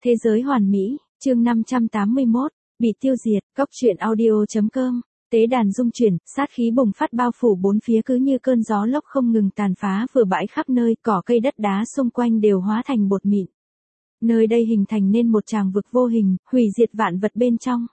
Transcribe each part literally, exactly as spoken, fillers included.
Thế giới hoàn mỹ, chương năm trăm tám mươi mốt, bị tiêu diệt, cóc truyện audio.com. Tế đàn rung chuyển, sát khí bùng phát bao phủ bốn phía cứ như cơn gió lốc không ngừng tàn phá vừa bãi khắp nơi, cỏ cây đất đá xung quanh đều hóa thành bột mịn. Nơi đây hình thành nên một tràng vực vô hình, hủy diệt vạn vật bên trong.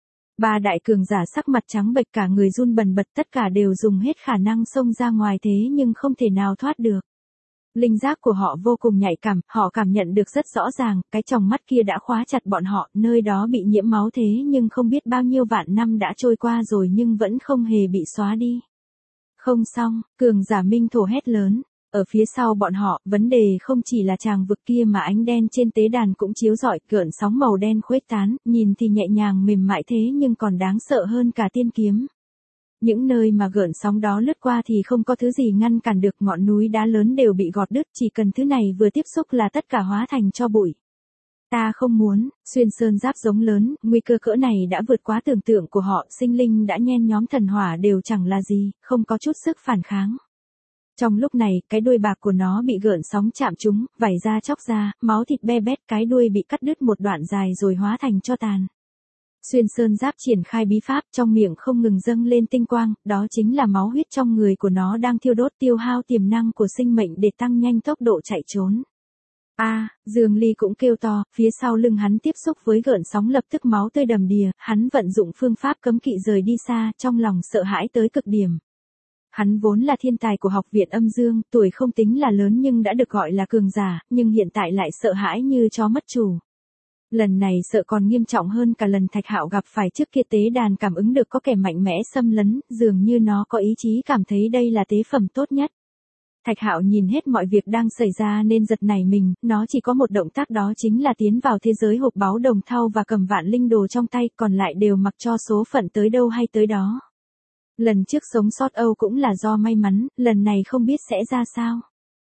Ba đại cường giả sắc mặt trắng bệch cả người run bần bật, tất cả đều dùng hết khả năng xông ra ngoài thế nhưng không thể nào thoát được. Linh giác của họ vô cùng nhạy cảm, họ cảm nhận được rất rõ ràng, cái tròng mắt kia đã khóa chặt bọn họ, nơi đó bị nhiễm máu thế nhưng không biết bao nhiêu vạn năm đã trôi qua rồi nhưng vẫn không hề bị xóa đi. Không xong, cường giả minh thổ hét lớn. Ở phía sau bọn họ, vấn đề không chỉ là tràng vực kia mà ánh đen trên tế đàn cũng chiếu rọi, gợn sóng màu đen khuếch tán, nhìn thì nhẹ nhàng mềm mại thế nhưng còn đáng sợ hơn cả tiên kiếm. Những nơi mà gợn sóng đó lướt qua thì không có thứ gì ngăn cản được, ngọn núi đá lớn đều bị gọt đứt, chỉ cần thứ này vừa tiếp xúc là tất cả hóa thành tro bụi. Ta không muốn, xuyên sơn giáp giống lớn, nguy cơ cỡ này đã vượt quá tưởng tượng của họ, sinh linh đã nhen nhóm thần hỏa đều chẳng là gì, không có chút sức phản kháng. Trong lúc này, cái đuôi bạc của nó bị gợn sóng chạm trúng, vảy da chóc ra, máu thịt be bét, cái đuôi bị cắt đứt một đoạn dài rồi hóa thành tro tàn. Xuyên sơn giáp triển khai bí pháp, trong miệng không ngừng dâng lên tinh quang, đó chính là máu huyết trong người của nó đang thiêu đốt, tiêu hao tiềm năng của sinh mệnh để tăng nhanh tốc độ chạy trốn. A, à, Dương Ly cũng kêu to, phía sau lưng hắn tiếp xúc với gợn sóng lập tức máu tươi đầm đìa, hắn vận dụng phương pháp cấm kỵ rời đi xa, trong lòng sợ hãi tới cực điểm. Hắn vốn là thiên tài của học viện âm dương, tuổi không tính là lớn nhưng đã được gọi là cường giả, nhưng hiện tại lại sợ hãi như chó mất chủ. Lần này sợ còn nghiêm trọng hơn cả lần Thạch Hạo gặp phải trước kia. Tế đàn cảm ứng được có kẻ mạnh mẽ xâm lấn, dường như nó có ý chí cảm thấy đây là tế phẩm tốt nhất. Thạch Hạo nhìn hết mọi việc đang xảy ra nên giật nảy mình, nó chỉ có một động tác đó chính là tiến vào thế giới hộp báu đồng thau và cầm vạn linh đồ trong tay, còn lại đều mặc cho số phận tới đâu hay tới đó. Lần trước sống sót Âu cũng là do may mắn, lần này không biết sẽ ra sao.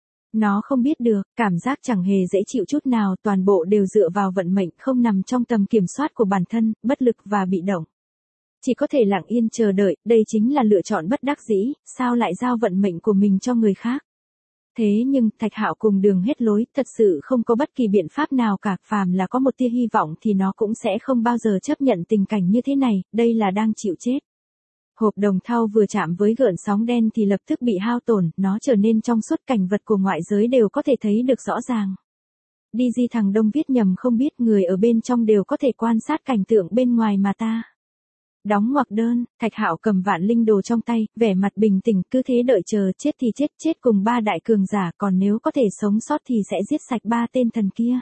Nó không biết được, cảm giác chẳng hề dễ chịu chút nào, toàn bộ đều dựa vào vận mệnh, không nằm trong tầm kiểm soát của bản thân, bất lực và bị động. Chỉ có thể lặng yên chờ đợi, đây chính là lựa chọn bất đắc dĩ, sao lại giao vận mệnh của mình cho người khác. Thế nhưng, Thạch Hạo cùng đường hết lối, thật sự không có bất kỳ biện pháp nào cả, phàm là có một tia hy vọng thì nó cũng sẽ không bao giờ chấp nhận tình cảnh như thế này, đây là đang chịu chết. Hộp đồng thau vừa chạm với gợn sóng đen thì lập tức bị hao tổn, nó trở nên trong suốt, cảnh vật của ngoại giới đều có thể thấy được rõ ràng. Đi di thằng Đông viết nhầm không biết, người ở bên trong đều có thể quan sát cảnh tượng bên ngoài mà ta. Đóng ngoặc đơn, Thạch Hạo cầm vạn linh đồ trong tay, vẻ mặt bình tĩnh, cứ thế đợi chờ, chết thì chết, chết cùng ba đại cường giả, còn nếu có thể sống sót thì sẽ giết sạch ba tên thần kia.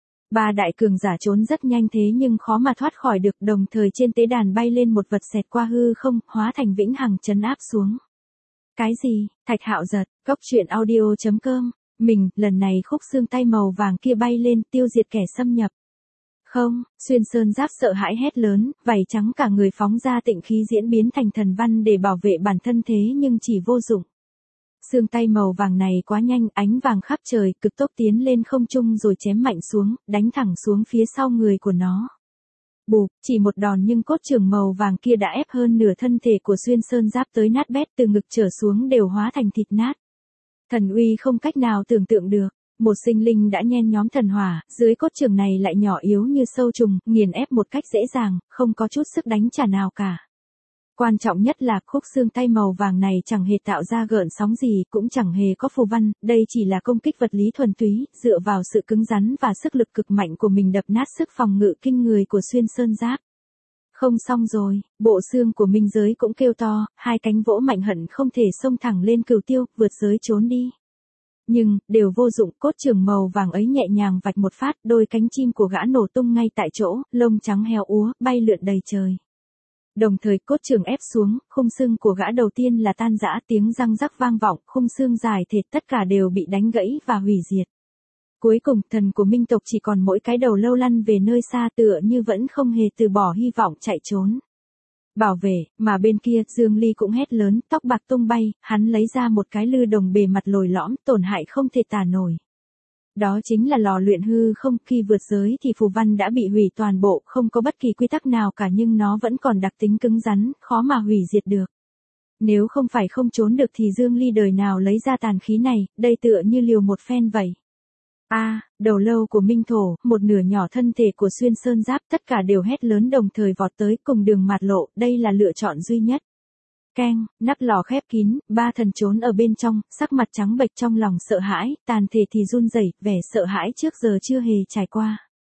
Ba đại cường giả trốn rất nhanh thế nhưng khó mà thoát khỏi được, đồng thời trên tế đàn bay lên một vật xẹt qua hư không, hóa thành vĩnh hằng trấn áp xuống. Cái gì? Thạch Hạo giật, cóc truyện audio.com, mình, lần này khúc xương tay màu vàng kia bay lên, tiêu diệt kẻ xâm nhập. Không, xuyên sơn giáp sợ hãi hét lớn, vảy trắng cả người phóng ra tịnh khí diễn biến thành thần văn để bảo vệ bản thân thế nhưng chỉ vô dụng. Xương tay màu vàng này quá nhanh, ánh vàng khắp trời, cực tốc tiến lên không trung rồi chém mạnh xuống, đánh thẳng xuống phía sau người của nó. Bụp, chỉ một đòn nhưng cốt trường màu vàng kia đã ép hơn nửa thân thể của xuyên sơn giáp tới nát bét, từ ngực trở xuống đều hóa thành thịt nát. Thần uy không cách nào tưởng tượng được. Một sinh linh đã nhen nhóm thần hỏa, dưới cốt trường này lại nhỏ yếu như sâu trùng, nghiền ép một cách dễ dàng, không có chút sức đánh trả nào cả. Quan trọng nhất là khúc xương tay màu vàng này chẳng hề tạo ra gợn sóng gì, cũng chẳng hề có phù văn, đây chỉ là công kích vật lý thuần túy, dựa vào sự cứng rắn và sức lực cực mạnh của mình đập nát sức phòng ngự kinh người của xuyên sơn giáp. Không xong rồi, bộ xương của minh giới cũng kêu to, hai cánh vỗ mạnh hận không thể xông thẳng lên cửu tiêu, vượt giới trốn đi. Nhưng, đều vô dụng, cốt trường màu vàng ấy nhẹ nhàng vạch một phát, đôi cánh chim của gã nổ tung ngay tại chỗ, lông trắng heo úa, bay lượn đầy trời. Đồng thời cốt trường ép xuống, khung xương của gã đầu tiên là tan rã, tiếng răng rắc vang vọng, khung xương dài thịt tất cả đều bị đánh gãy và hủy diệt. Cuối cùng, thần của minh tộc chỉ còn mỗi cái đầu lâu lăn về nơi xa, tựa như vẫn không hề từ bỏ hy vọng chạy trốn. Bảo vệ, mà bên kia, Dương Ly cũng hét lớn, tóc bạc tung bay, hắn lấy ra một cái lư đồng bề mặt lồi lõm, tổn hại không thể tả nổi. Đó chính là lò luyện hư không, khi vượt giới thì phù văn đã bị hủy toàn bộ, không có bất kỳ quy tắc nào cả nhưng nó vẫn còn đặc tính cứng rắn, khó mà hủy diệt được. Nếu không phải không trốn được thì Dương Ly đời nào lấy ra tàn khí này, đây tựa như liều một phen vậy. A, đầu lâu của Minh Thổ, một nửa nhỏ thân thể của Xuyên Sơn Giáp, tất cả đều hét lớn đồng thời vọt tới cùng đường mạt lộ, đây là lựa chọn duy nhất. Keng, nắp lò khép kín, ba thần trốn ở bên trong, sắc mặt trắng bệch trong lòng sợ hãi, tàn thể thì run rẩy, vẻ sợ hãi trước giờ chưa hề trải qua.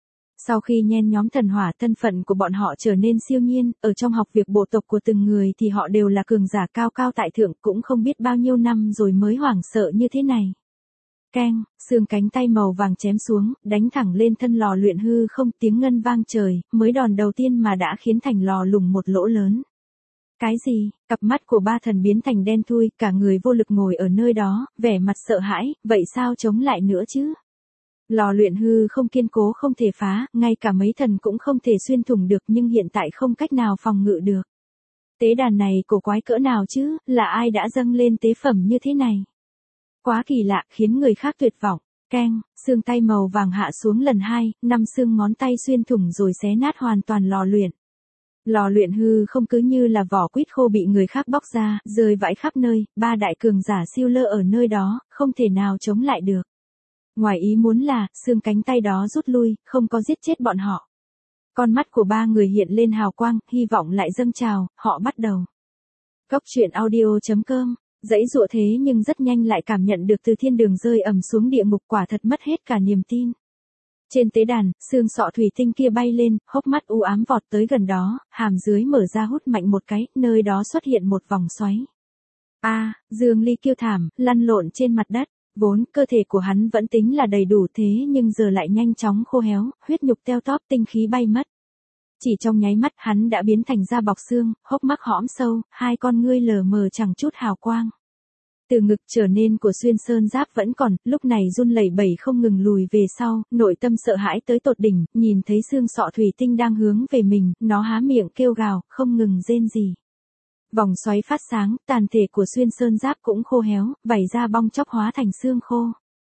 Sau khi nhen nhóm thần hỏa, thân phận của bọn họ trở nên siêu nhiên, ở trong học việc bộ tộc của từng người thì họ đều là cường giả cao cao tại thượng, cũng không biết bao nhiêu năm rồi mới hoảng sợ như thế này. Keng, xương cánh tay màu vàng chém xuống, đánh thẳng lên thân lò luyện hư không, tiếng ngân vang trời, mới đòn đầu tiên mà đã khiến thành lò lủng một lỗ lớn. Cái gì? Cặp mắt của ba thần biến thành đen thui, cả người vô lực ngồi ở nơi đó, vẻ mặt sợ hãi, vậy sao chống lại nữa chứ? Lò luyện hư không kiên cố không thể phá, ngay cả mấy thần cũng không thể xuyên thủng được, nhưng hiện tại không cách nào phòng ngự được. Tế đàn này cổ quái cỡ nào chứ, là ai đã dâng lên tế phẩm như thế này? Quá kỳ lạ, khiến người khác tuyệt vọng. Keng, xương tay màu vàng hạ xuống lần hai, năm xương ngón tay xuyên thủng rồi xé nát hoàn toàn lò luyện. Lò luyện hư không cứ như là vỏ quýt khô bị người khác bóc ra, rơi vãi khắp nơi, ba đại cường giả siêu lơ ở nơi đó, không thể nào chống lại được. Ngoài ý muốn là, xương cánh tay đó rút lui, không có giết chết bọn họ. Con mắt của ba người hiện lên hào quang, hy vọng lại dâng trào, họ bắt đầu. Cốc truyện audio chấm com, dãy dụa thế nhưng rất nhanh lại cảm nhận được từ thiên đường rơi ầm xuống địa ngục, quả thật mất hết cả niềm tin. Trên tế đàn, xương sọ thủy tinh kia bay lên, hốc mắt u ám vọt tới gần đó, hàm dưới mở ra hút mạnh một cái, nơi đó xuất hiện một vòng xoáy. A, à, Dương Ly kêu thảm, lăn lộn trên mặt đất. Vốn, cơ thể của hắn vẫn tính là đầy đủ thế nhưng giờ lại nhanh chóng khô héo, huyết nhục teo tóp, tinh khí bay mất. Chỉ trong nháy mắt hắn đã biến thành da bọc xương, hốc mắt hõm sâu, hai con ngươi lờ mờ chẳng chút hào quang. Từ ngực trở nên của Xuyên Sơn Giáp vẫn còn, lúc này run lẩy bẩy không ngừng lùi về sau, nội tâm sợ hãi tới tột đỉnh, nhìn thấy xương sọ thủy tinh đang hướng về mình, nó há miệng kêu gào, không ngừng rên rỉ. Vòng xoáy phát sáng, tàn thể của Xuyên Sơn Giáp cũng khô héo, vảy ra bong chóc hóa thành xương khô.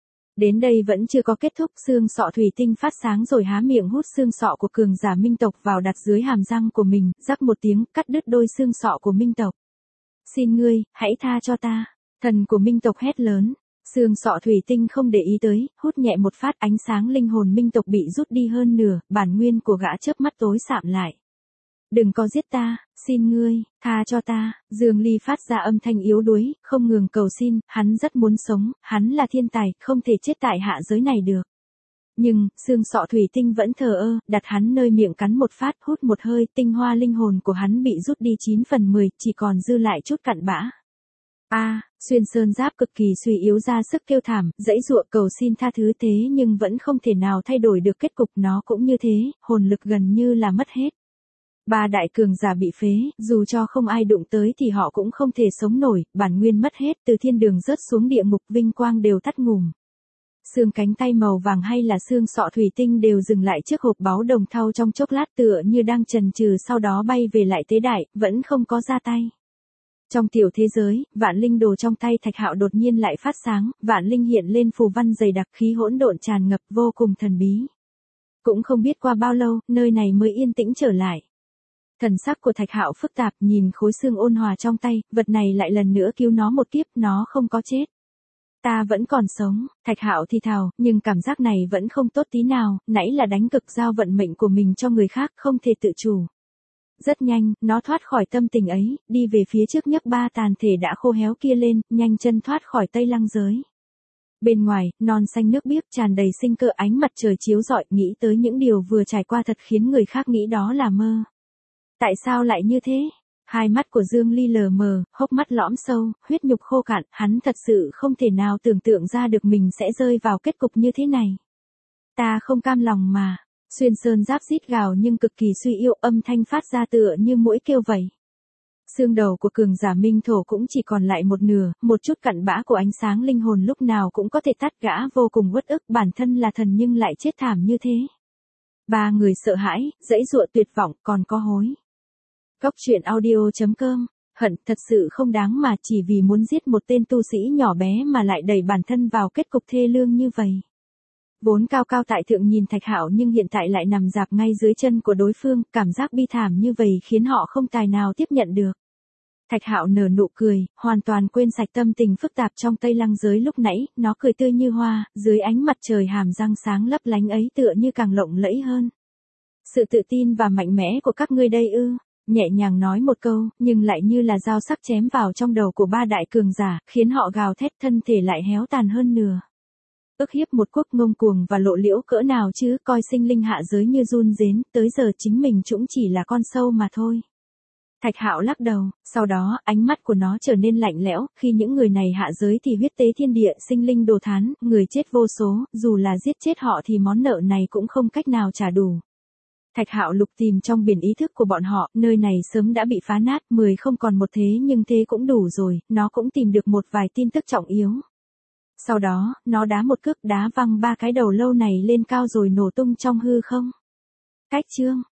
Đến đây vẫn chưa có kết thúc, xương sọ thủy tinh phát sáng rồi há miệng hút xương sọ của cường giả Minh tộc vào đặt dưới hàm răng của mình, rắc một tiếng, cắt đứt đôi xương sọ của Minh tộc. Xin ngươi, hãy tha cho ta. Thần của Minh tộc hét lớn. Xương sọ thủy tinh không để ý tới, hút nhẹ một phát, ánh sáng linh hồn Minh tộc bị rút đi hơn nửa, bản nguyên của gã chớp mắt tối sạm lại. Đừng có giết ta, xin ngươi, tha cho ta. Dương Ly phát ra âm thanh yếu đuối, không ngừng cầu xin, hắn rất muốn sống, hắn là thiên tài, không thể chết tại hạ giới này được. Nhưng, xương sọ thủy tinh vẫn thờ ơ, đặt hắn nơi miệng cắn một phát, hút một hơi, tinh hoa linh hồn của hắn bị rút đi chín phần mười, chỉ còn dư lại chút cặn bã. A, à, Xuyên Sơn Giáp cực kỳ suy yếu ra sức kêu thảm, dãy dụa cầu xin tha thứ thế nhưng vẫn không thể nào thay đổi được kết cục, nó cũng như thế, hồn lực gần như là mất hết. Ba đại cường giả bị phế, dù cho không ai đụng tới thì họ cũng không thể sống nổi, bản nguyên mất hết, từ thiên đường rớt xuống địa ngục, vinh quang đều tắt ngủm. Xương cánh tay màu vàng hay là xương sọ thủy tinh đều dừng lại trước hộp báu đồng thau trong chốc lát, tựa như đang chần chừ, sau đó bay về lại tế đại, vẫn không có ra tay. Trong tiểu thế giới, vạn linh đồ trong tay Thạch Hạo đột nhiên lại phát sáng, vạn linh hiện lên phù văn dày đặc, khí hỗn độn tràn ngập, vô cùng thần bí. Cũng không biết qua bao lâu, nơi này mới yên tĩnh trở lại. Thần sắc của Thạch Hạo phức tạp, nhìn khối xương ôn hòa trong tay, vật này lại lần nữa cứu nó một kiếp, nó không có chết. Ta vẫn còn sống, Thạch Hạo thì thào, nhưng cảm giác này vẫn không tốt tí nào, nãy là đánh cực giao vận mệnh của mình cho người khác, không thể tự chủ. Rất nhanh, nó thoát khỏi tâm tình ấy, đi về phía trước nhấc ba tàn thể đã khô héo kia lên, nhanh chân thoát khỏi Tây Lăng giới. Bên ngoài, non xanh nước biếc tràn đầy sinh cơ, ánh mặt trời chiếu rọi, nghĩ tới những điều vừa trải qua thật khiến người khác nghĩ đó là mơ. Tại sao lại như thế? Hai mắt của Dương Ly lờ mờ, hốc mắt lõm sâu, huyết nhục khô cạn, hắn thật sự không thể nào tưởng tượng ra được mình sẽ rơi vào kết cục như thế này. Ta không cam lòng mà. Xuyên Sơn Giáp rít gào nhưng cực kỳ suy yếu, âm thanh phát ra tựa như muỗi kêu vậy. Xương đầu của cường giả Minh Thổ cũng chỉ còn lại một nửa, một chút cặn bã của ánh sáng linh hồn lúc nào cũng có thể tắt, gã vô cùng uất ức, bản thân là thần nhưng lại chết thảm như thế. Ba người sợ hãi, dãy dụa tuyệt vọng, còn có hối. Cốc truyện audio chấm com, hận thật sự không đáng mà chỉ vì muốn giết một tên tu sĩ nhỏ bé mà lại đẩy bản thân vào kết cục thê lương như vậy. Vốn cao cao tại thượng nhìn Thạch Hạo nhưng hiện tại lại nằm dạp ngay dưới chân của đối phương, cảm giác bi thảm như vậy khiến họ không tài nào tiếp nhận được. Thạch Hạo nở nụ cười, hoàn toàn quên sạch tâm tình phức tạp trong Tây Lăng giới lúc nãy, nó cười tươi như hoa, dưới ánh mặt trời hàm răng sáng lấp lánh ấy tựa như càng lộng lẫy hơn. Sự tự tin và mạnh mẽ của các ngươi đây ư? Nhẹ nhàng nói một câu, nhưng lại như là dao sắc chém vào trong đầu của ba đại cường giả, khiến họ gào thét, thân thể lại héo tàn hơn nửa. Ức hiếp một quốc ngông cuồng và lộ liễu cỡ nào chứ, coi sinh linh hạ giới như giun rến, tới giờ chính mình cũng chỉ là con sâu mà thôi. Thạch Hạo lắc đầu, sau đó, ánh mắt của nó trở nên lạnh lẽo, khi những người này hạ giới thì huyết tế thiên địa, sinh linh đồ thán, người chết vô số, dù là giết chết họ thì món nợ này cũng không cách nào trả đủ. Thạch Hạo lục tìm trong biển ý thức của bọn họ, nơi này sớm đã bị phá nát, mười không còn một thế nhưng thế cũng đủ rồi, nó cũng tìm được một vài tin tức trọng yếu. Sau đó, nó đá một cước đá văng ba cái đầu lâu này lên cao rồi nổ tung trong hư không. Cách chương